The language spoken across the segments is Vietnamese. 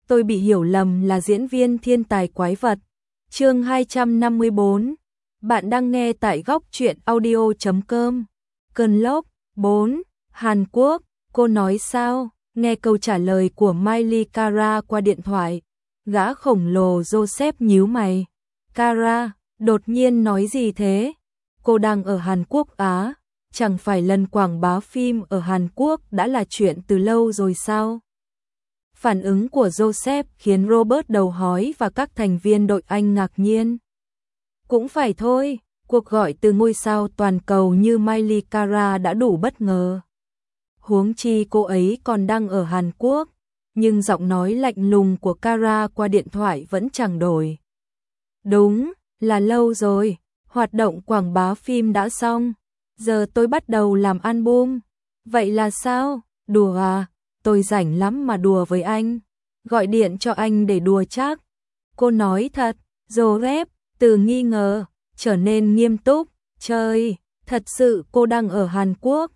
tôi bị hiểu lầm là diễn viên thiên tài quái vật. Chương 254. Bạn đang nghe tại góc truyện audio.com. Cơn lốc 4. Hàn Quốc, cô nói sao? Nghe câu trả lời của Miley Cara qua điện thoại, gã khổng lồ Joseph nhíu mày. Cara, đột nhiên nói gì thế? Cô đang ở Hàn Quốc á? Chẳng phải lần quảng bá phim ở Hàn Quốc đã là chuyện từ lâu rồi sao? Phản ứng của Joseph khiến Robert đầu hói và các thành viên đội Anh ngạc nhiên. Cũng phải thôi, cuộc gọi từ ngôi sao toàn cầu như Miley Cara đã đủ bất ngờ. Huống chi cô ấy còn đang ở Hàn Quốc, nhưng giọng nói lạnh lùng của Cara qua điện thoại vẫn chẳng đổi. Đúng, là lâu rồi, hoạt động quảng bá phim đã xong, giờ tôi bắt đầu làm album. Vậy là sao? Đùa à? Tôi rảnh lắm mà đùa với anh. Gọi điện cho anh để đùa chắc. Cô nói thật. Joseph từ nghi ngờ trở nên nghiêm túc. Trời, thật sự cô đang ở Hàn Quốc?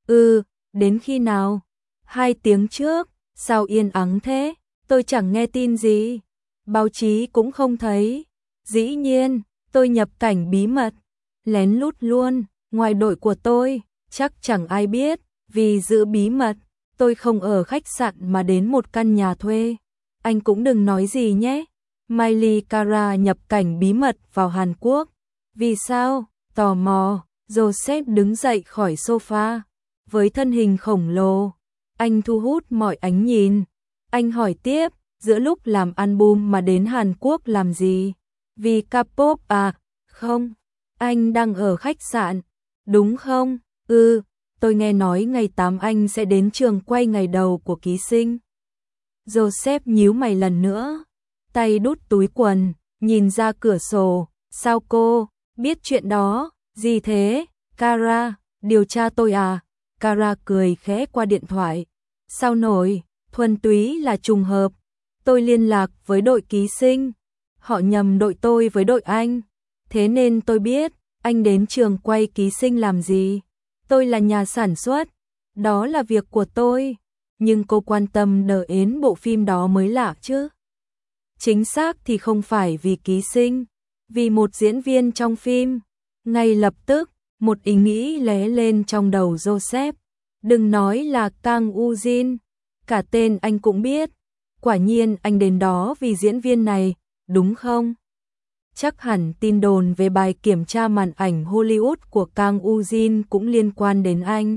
Đến khi nào? 2 tiếng trước. Sao yên ắng thế? Tôi chẳng nghe tin gì. Báo chí cũng không thấy. Dĩ nhiên, tôi nhập cảnh bí mật. Lén lút luôn, ngoài đội của tôi, chắc chẳng ai biết, vì giữ bí mật. Tôi không ở khách sạn mà đến một căn nhà thuê. Anh cũng đừng nói gì nhé. Miley Cara nhập cảnh bí mật vào Hàn Quốc. Vì sao? Tò mò. Joseph đứng dậy khỏi sofa. Với thân hình khổng lồ, anh thu hút mọi ánh nhìn. Anh hỏi tiếp, giữa lúc làm album mà đến Hàn Quốc làm gì? Vì K-pop à? Không. Anh đang ở khách sạn. Đúng không? Tôi nghe nói ngày 8 anh sẽ đến trường quay ngày đầu của ký sinh. Joseph nhíu mày lần nữa, tay đút túi quần, nhìn ra cửa sổ. Sao cô biết chuyện đó? Gì thế? Cara, điều tra tôi à? Cara cười khẽ qua điện thoại. Sao nổi, thuần túy là trùng hợp. Tôi liên lạc với đội ký sinh. Họ nhầm đội tôi với đội anh. Thế nên tôi biết anh đến trường quay ký sinh làm gì. Tôi là nhà sản xuất, đó là việc của tôi, nhưng cô quan tâm đến bộ phim đó mới lạ chứ. Chính xác thì không phải vì ký sinh, vì một diễn viên trong phim. Ngay lập tức, một ý nghĩ lóe lên trong đầu Joseph. Đừng nói là Kang Woo-jin, cả tên anh cũng biết. Quả nhiên anh đến đó vì diễn viên này, đúng không? Chắc hẳn tin đồn về bài kiểm tra màn ảnh Hollywood của Kang Woo-jin cũng liên quan đến anh.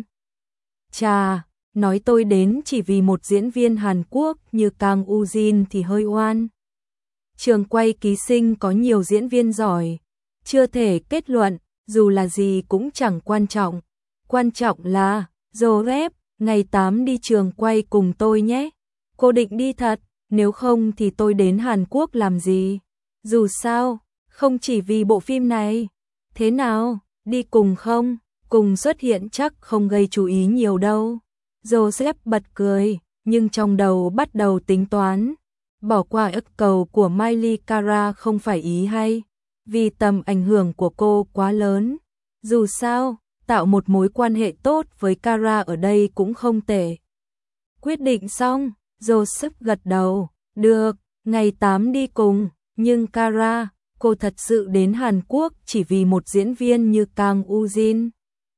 Chà, nói tôi đến chỉ vì một diễn viên Hàn Quốc như Kang Woo-jin thì hơi oan. Trường quay ký sinh có nhiều diễn viên giỏi, chưa thể kết luận, dù là gì cũng chẳng quan trọng. Quan trọng là, Joseph, ngày 8 đi trường quay cùng tôi nhé. Cô định đi thật, nếu không thì tôi đến Hàn Quốc làm gì? Dù sao, không chỉ vì bộ phim này. Thế nào, đi cùng không? Cùng xuất hiện chắc không gây chú ý nhiều đâu. Joseph bật cười, nhưng trong đầu bắt đầu tính toán. Bỏ qua yêu cầu của Miley Cara không phải ý hay, vì tầm ảnh hưởng của cô quá lớn. Dù sao, tạo một mối quan hệ tốt với Cara ở đây cũng không tệ. Quyết định xong, Joseph gật đầu. Được, ngày 8 đi cùng, nhưng Cara, cô thật sự đến Hàn Quốc chỉ vì một diễn viên như Kang Woo-jin.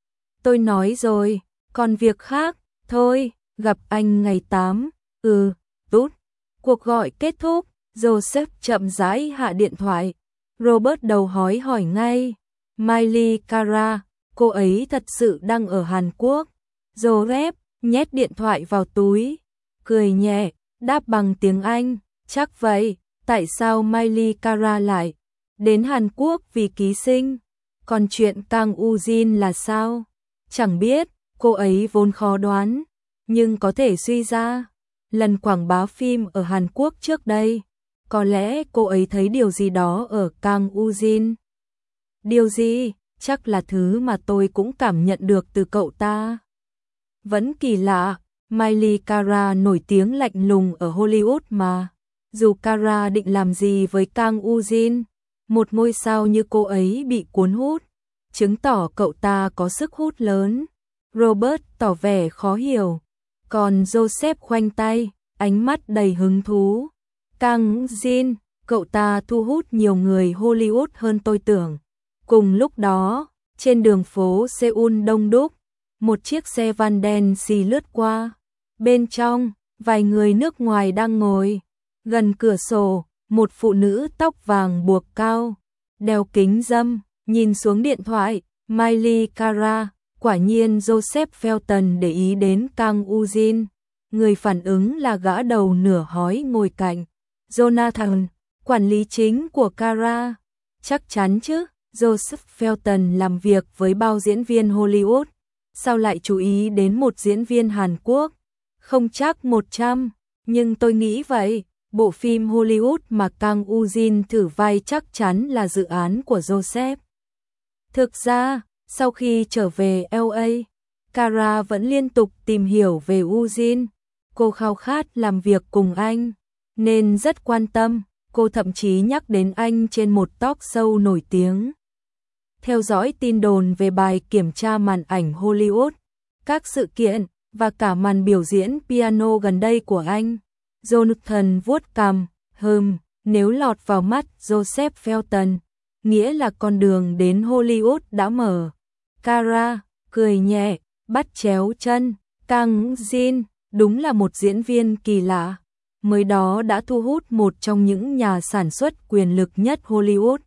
Tôi nói rồi, còn việc khác, thôi, gặp anh ngày 8. Tốt. Cuộc gọi kết thúc, Joseph chậm rãi hạ điện thoại. Robert đầu hói hỏi ngay. Miley Cara, cô ấy thật sự đang ở Hàn Quốc. Joseph nhét điện thoại vào túi, cười nhẹ, đáp bằng tiếng Anh. Chắc vậy, tại sao Miley Cara lại đến Hàn Quốc vì ký sinh? Còn chuyện Kang Woo-jin là sao? Chẳng biết, cô ấy vốn khó đoán, nhưng có thể suy ra. Lần quảng bá phim ở Hàn Quốc trước đây, có lẽ cô ấy thấy điều gì đó ở Kang Woo-jin. Điều gì? Chắc là thứ mà tôi cũng cảm nhận được từ cậu ta. Vẫn kỳ lạ, Miley Cara nổi tiếng lạnh lùng ở Hollywood mà. Dù Cara định làm gì với Kang Woo-jin, một ngôi sao như cô ấy bị cuốn hút, chứng tỏ cậu ta có sức hút lớn. Robert tỏ vẻ khó hiểu, còn Joseph khoanh tay, ánh mắt đầy hứng thú. Kang Jin, cậu ta thu hút nhiều người Hollywood hơn tôi tưởng. Cùng lúc đó, trên đường phố Seoul đông đúc, một chiếc xe van đen xì lướt qua. Bên trong, vài người nước ngoài đang ngồi. Gần cửa sổ, một phụ nữ tóc vàng buộc cao, đeo kính râm, nhìn xuống điện thoại. Miley Cara, quả nhiên Joseph Felton để ý đến Kang Ujin. Người phản ứng là gã đầu nửa hói ngồi cạnh. Jonathan, quản lý chính của Cara. Chắc chắn chứ, Joseph Felton làm việc với bao diễn viên Hollywood. Sao lại chú ý đến một diễn viên Hàn Quốc? Không chắc 100, nhưng tôi nghĩ vậy. Bộ phim Hollywood mà Kang Ujin thử vai chắc chắn là dự án của Joseph. Thực ra, sau khi trở về LA, Cara vẫn liên tục tìm hiểu về Ujin. Cô khao khát làm việc cùng anh, nên rất quan tâm. Cô thậm chí nhắc đến anh trên một talk show nổi tiếng. Theo dõi tin đồn về bài kiểm tra màn ảnh Hollywood, các sự kiện và cả màn biểu diễn piano gần đây của anh. Jonathan vuốt cằm, nếu lọt vào mắt Joseph Felton, nghĩa là con đường đến Hollywood đã mở. Cara cười nhẹ, bắt chéo chân. Kang Jin đúng là một diễn viên kỳ lạ, mới đó đã thu hút một trong những nhà sản xuất quyền lực nhất Hollywood.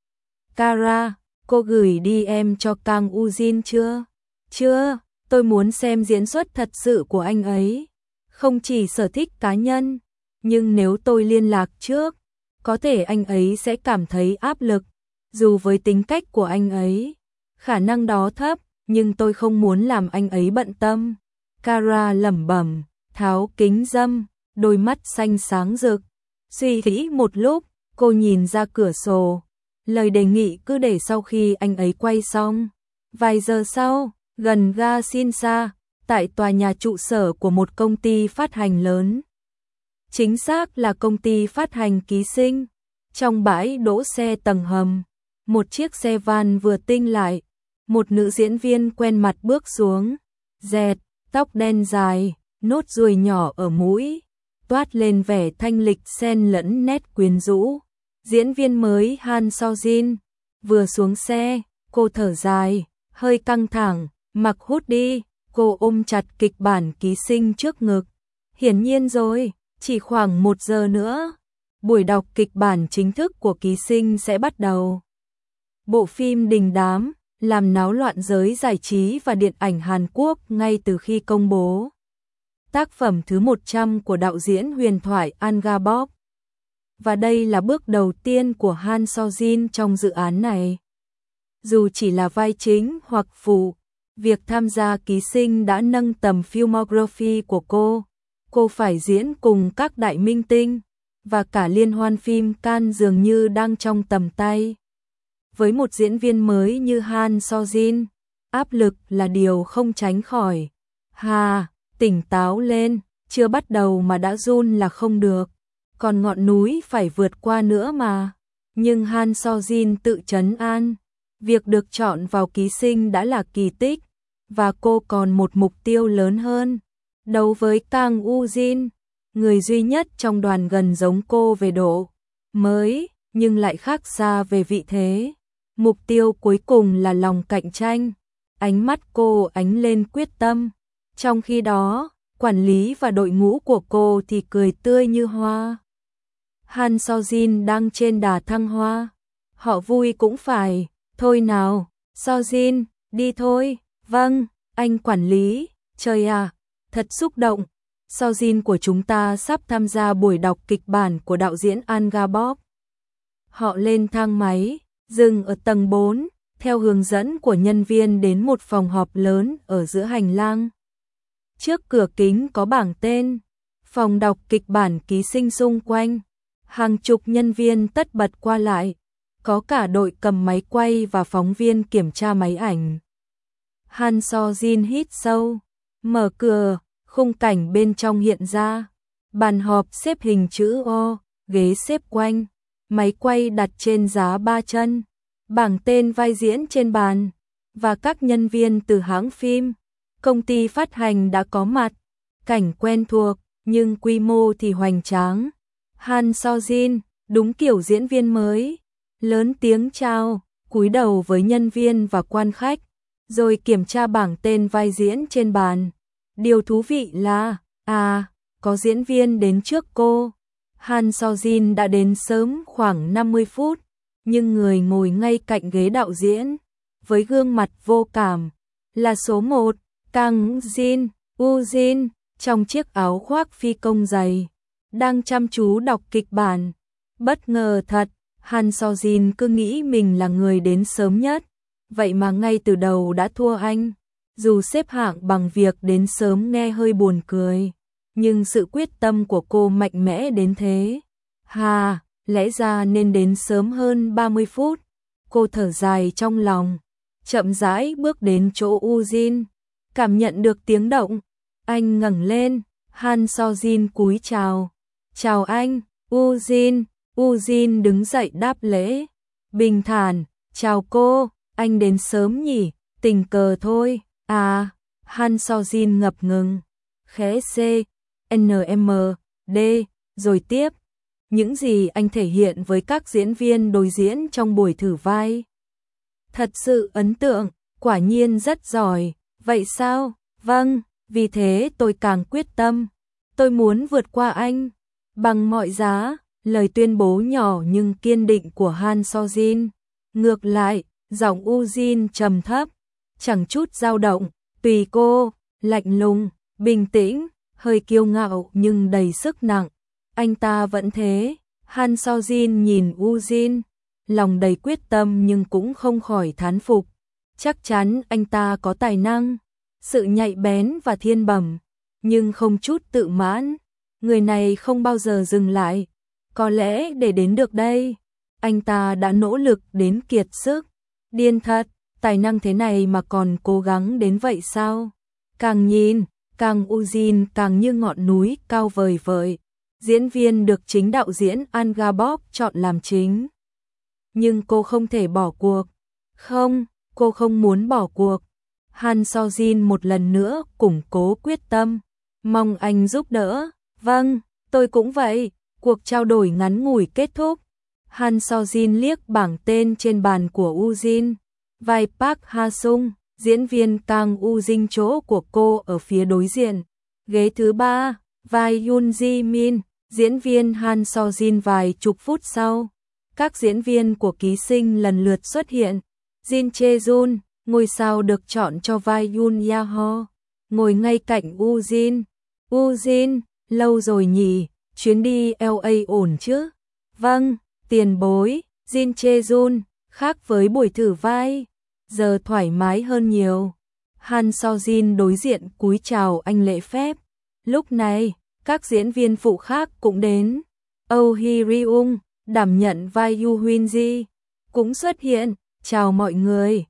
Cara, cô gửi DM cho Kang Ujin chưa? Chưa, tôi muốn xem diễn xuất thật sự của anh ấy. Không chỉ sở thích cá nhân, nhưng nếu tôi liên lạc trước, có thể anh ấy sẽ cảm thấy áp lực. Dù với tính cách của anh ấy, khả năng đó thấp, nhưng tôi không muốn làm anh ấy bận tâm. Cara lẩm bẩm, tháo kính râm, đôi mắt xanh sáng rực. Suy nghĩ một lúc, cô nhìn ra cửa sổ. Lời đề nghị cứ để sau khi anh ấy quay xong. Vài giờ sau, gần ga Shinsa, tại tòa nhà trụ sở của một công ty phát hành lớn. Chính xác là công ty phát hành ký sinh. Trong bãi đỗ xe tầng hầm, một chiếc xe van vừa tinh lại. Một nữ diễn viên quen mặt bước xuống. Dẹt, tóc đen dài, nốt ruồi nhỏ ở mũi, toát lên vẻ thanh lịch xen lẫn nét quyến rũ. Diễn viên mới Han So-jin vừa xuống xe, cô thở dài, hơi căng thẳng, mặc hoodie, cô ôm chặt kịch bản ký sinh trước ngực. Hiển nhiên rồi, chỉ khoảng 1 giờ nữa, buổi đọc kịch bản chính thức của ký sinh sẽ bắt đầu. Bộ phim đình đám, làm náo loạn giới giải trí và điện ảnh Hàn Quốc ngay từ khi công bố. Tác phẩm thứ 100 của đạo diễn huyền thoại An Ga-bok. Và đây là bước đầu tiên của Han So-jin trong dự án này. Dù chỉ là vai chính hoặc phụ, việc tham gia ký sinh đã nâng tầm filmography của cô. Cô phải diễn cùng các đại minh tinh, và cả liên hoan phim Cannes dường như đang trong tầm tay. Với một diễn viên mới như Han So-jin, áp lực là điều không tránh khỏi. Tỉnh táo lên, chưa bắt đầu mà đã run là không được. Còn ngọn núi phải vượt qua nữa mà. Nhưng Han So-jin tự trấn an. Việc được chọn vào ký sinh đã là kỳ tích. Và cô còn một mục tiêu lớn hơn. Đấu với Kang Ujin, người duy nhất trong đoàn gần giống cô về độ mới, nhưng lại khác xa về vị thế. Mục tiêu cuối cùng là lòng cạnh tranh. Ánh mắt cô ánh lên quyết tâm. Trong khi đó, quản lý và đội ngũ của cô thì cười tươi như hoa. Han So-jin đang trên đà thăng hoa. Họ vui cũng phải. Thôi nào, So-jin, đi thôi. Vâng, anh quản lý. Trời à, thật xúc động. So-jin của chúng ta sắp tham gia buổi đọc kịch bản của đạo diễn An Ga-bok. Họ lên thang máy, dừng ở tầng 4, theo hướng dẫn của nhân viên đến một phòng họp lớn ở giữa hành lang. Trước cửa kính có bảng tên, phòng đọc kịch bản ký sinh xung quanh. Hàng chục nhân viên tất bật qua lại, có cả đội cầm máy quay và phóng viên kiểm tra máy ảnh. Han So-jin hít sâu, mở cửa, khung cảnh bên trong hiện ra. Bàn họp xếp hình chữ O, ghế xếp quanh, máy quay đặt trên giá 3 chân, bảng tên vai diễn trên bàn, và các nhân viên từ hãng phim, công ty phát hành đã có mặt. Cảnh quen thuộc, nhưng quy mô thì hoành tráng. Han So Jin, đúng kiểu diễn viên mới, lớn tiếng chào, cúi đầu với nhân viên và quan khách, rồi kiểm tra bảng tên vai diễn trên bàn. Điều thú vị là, có diễn viên đến trước cô. Han So Jin đã đến sớm khoảng 50 phút, nhưng người ngồi ngay cạnh ghế đạo diễn, với gương mặt vô cảm, là số 1, Kang Jin, trong chiếc áo khoác phi công dày, đang chăm chú đọc kịch bản. Bất ngờ thật, Han So Jin cứ nghĩ mình là người đến sớm nhất, vậy mà ngay từ đầu đã thua anh. Dù xếp hạng bằng việc đến sớm nghe hơi buồn cười, nhưng sự quyết tâm của cô mạnh mẽ đến thế. Lẽ ra nên đến sớm hơn 30 phút. Cô thở dài trong lòng, chậm rãi bước đến chỗ Jin, cảm nhận được tiếng động. Anh ngẩng lên, Han So Jin cúi chào. Chào anh, Jin. Jin đứng dậy đáp lễ, bình thản, chào cô, anh đến sớm nhỉ, tình cờ thôi. Han So Jin ngập ngừng, khẽ CNMD, rồi tiếp. Những gì anh thể hiện với các diễn viên đối diễn trong buổi thử vai thật sự ấn tượng, quả nhiên rất giỏi. Vậy sao? Vâng, vì thế tôi càng quyết tâm. Tôi muốn vượt qua anh bằng mọi giá. Lời tuyên bố nhỏ nhưng kiên định của Han So Jin. Ngược lại, giọng Jin trầm thấp, chẳng chút dao động, tùy cô, lạnh lùng, bình tĩnh, hơi kiêu ngạo nhưng đầy sức nặng. Anh ta vẫn thế. Han So Jin nhìn Jin, lòng đầy quyết tâm nhưng cũng không khỏi thán phục. Chắc chắn anh ta có tài năng, sự nhạy bén và thiên bẩm, nhưng không chút tự mãn. Người này không bao giờ dừng lại. Có lẽ để đến được đây, anh ta đã nỗ lực đến kiệt sức. Điên thật, tài năng thế này mà còn cố gắng đến vậy sao? Càng nhìn, Kang Jin càng như ngọn núi cao vời vợi. Diễn viên được chính đạo diễn An Gabok chọn làm chính. Nhưng cô không thể bỏ cuộc. Không, cô không muốn bỏ cuộc. Han So Jin một lần nữa củng cố quyết tâm. Mong anh giúp đỡ. Vâng, tôi cũng vậy. Cuộc trao đổi ngắn ngủi kết thúc. Han So Jin liếc bảng tên trên bàn của Jin. Vai Park Ha Sung, diễn viên Kang Jin chỗ của cô ở phía đối diện. Ghế thứ 3, vai Yoon Ji Min, diễn viên Han So Jin vài chục phút sau. Các diễn viên của ký sinh lần lượt xuất hiện. Jin Che Jun, ngôi sao được chọn cho vai Yoon Ya Ho, ngồi ngay cạnh Jin. Jin, lâu rồi nhỉ, chuyến đi LA ổn chứ? Vâng, tiền bối. Jin Che Jun, khác với buổi thử vai, giờ thoải mái hơn nhiều. Han So Jin đối diện cúi chào anh lễ phép. Lúc này, các diễn viên phụ khác cũng đến. Oh Hee Ryung, đảm nhận vai Yoo Hyun Ji, cũng xuất hiện. Chào mọi người.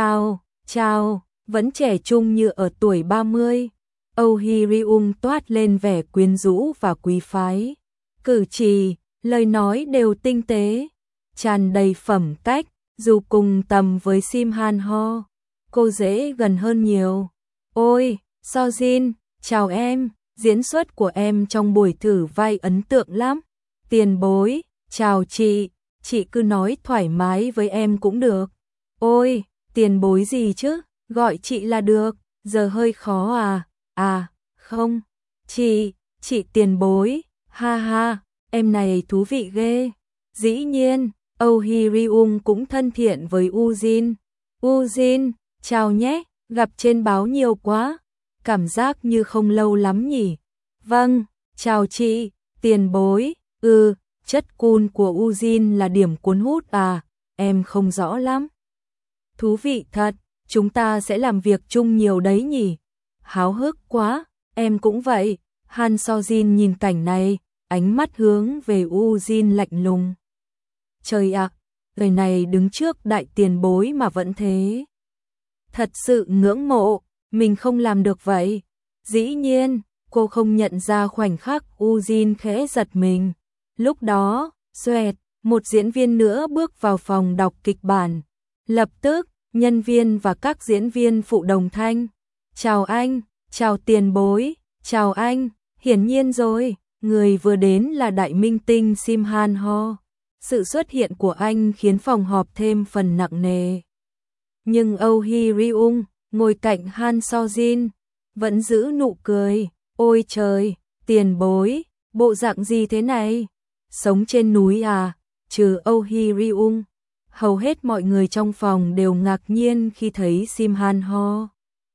Chào, vẫn trẻ trung như ở tuổi 30. Oh Hee Ryung toát lên vẻ quyến rũ và quý phái. Cử chỉ, lời nói đều tinh tế, tràn đầy phẩm cách. Dù cùng tầm với Sim Han Ho, cô dễ gần hơn nhiều. Ôi, So Jin, chào em. Diễn xuất của em trong buổi thử vai ấn tượng lắm. Tiền bối, chào chị cứ nói thoải mái với em cũng được. Ôi, tiền bối gì chứ, gọi chị là được, giờ hơi khó à. Không, chị tiền bối, ha, em này thú vị ghê. Dĩ nhiên, Oh Hee Ryung cũng thân thiện với Jin. Jin, chào nhé, gặp trên báo nhiều quá. Cảm giác như không lâu lắm nhỉ. Vâng, chào chị, tiền bối. Chất cool của Jin là điểm cuốn hút à, em không rõ lắm. Thú vị thật, chúng ta sẽ làm việc chung nhiều đấy nhỉ. Háo hức quá, em cũng vậy. Han So Jin nhìn cảnh này, ánh mắt hướng về Jin lạnh lùng. Trời ạ, người này đứng trước đại tiền bối mà vẫn thế. Thật sự ngưỡng mộ, mình không làm được vậy. Dĩ nhiên, cô không nhận ra khoảnh khắc Jin khẽ giật mình. Lúc đó, xoẹt, một diễn viên nữa bước vào phòng đọc kịch bản. Lập tức, nhân viên và các diễn viên phụ đồng thanh. Chào anh, chào tiền bối, chào anh, hiển nhiên rồi, Người vừa đến là đại minh tinh Sim Han Ho. Sự xuất hiện của anh khiến phòng họp thêm phần nặng nề. Nhưng Oh Hee Ryung ngồi cạnh Han So Jin vẫn giữ nụ cười. Ôi trời, tiền bối, bộ dạng gì thế này? Sống trên núi à? Trừ Oh Hee Ryung, hầu hết mọi người trong phòng đều ngạc nhiên khi thấy Sim Han Ho.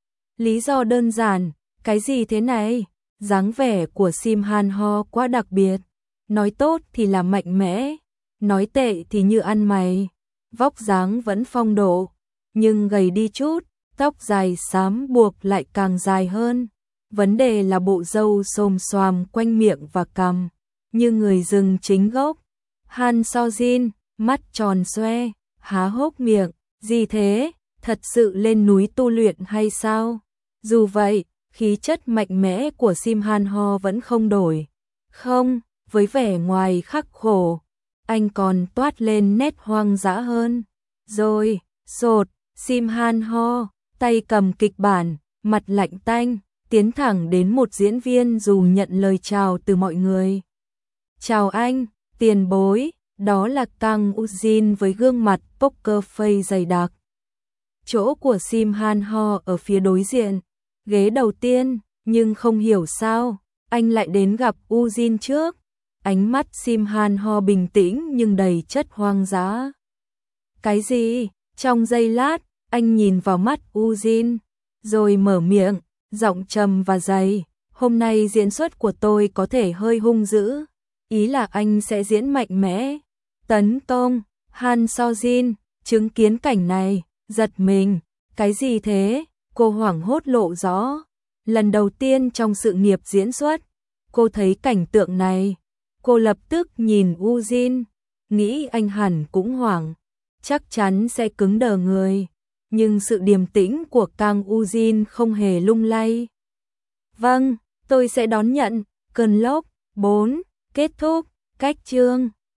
Lý do đơn giản, cái gì thế này? Dáng vẻ của Sim Han Ho quá đặc biệt. Nói tốt thì là mạnh mẽ, nói tệ thì như ăn mày. Vóc dáng vẫn phong độ, nhưng gầy đi chút, tóc dài xám buộc lại càng dài hơn. Vấn đề là bộ râu xồm xoàm quanh miệng và cằm, như người rừng chính gốc. Han So Jin, mắt tròn xoe, há hốc miệng, gì thế, thật sự lên núi tu luyện hay sao? Dù vậy, khí chất mạnh mẽ của Sim Han Ho vẫn không đổi. Không, với vẻ ngoài khắc khổ, anh còn toát lên nét hoang dã hơn. Rồi, sột, Sim Han Ho, tay cầm kịch bản, mặt lạnh tanh, tiến thẳng đến một diễn viên dù nhận lời chào từ mọi người. Chào anh, tiền bối, đó là Kang Ujin với gương mặt poker face dày đặc. Chỗ của Sim Han Ho ở phía đối diện, ghế đầu tiên, nhưng không hiểu sao, anh lại đến gặp Ujin trước. Ánh mắt Sim Han Ho bình tĩnh nhưng đầy chất hoang dã. Cái gì? Trong giây lát, anh nhìn vào mắt Ujin, rồi mở miệng, giọng trầm và dày. Hôm nay diễn xuất của tôi có thể hơi hung dữ, ý là anh sẽ diễn mạnh mẽ, tấn công. Han So Jin chứng kiến cảnh này, giật mình. Cái gì thế? Cô hoảng hốt lộ rõ. Lần đầu tiên trong sự nghiệp diễn xuất, cô thấy cảnh tượng này. Cô lập tức nhìn Ujin, nghĩ anh hẳn cũng hoảng, chắc chắn sẽ cứng đờ người. Nhưng sự điềm tĩnh của Kang Ujin không hề lung lay. Vâng, tôi sẽ đón nhận. Cơn lốc 4 kết thúc. Cách chương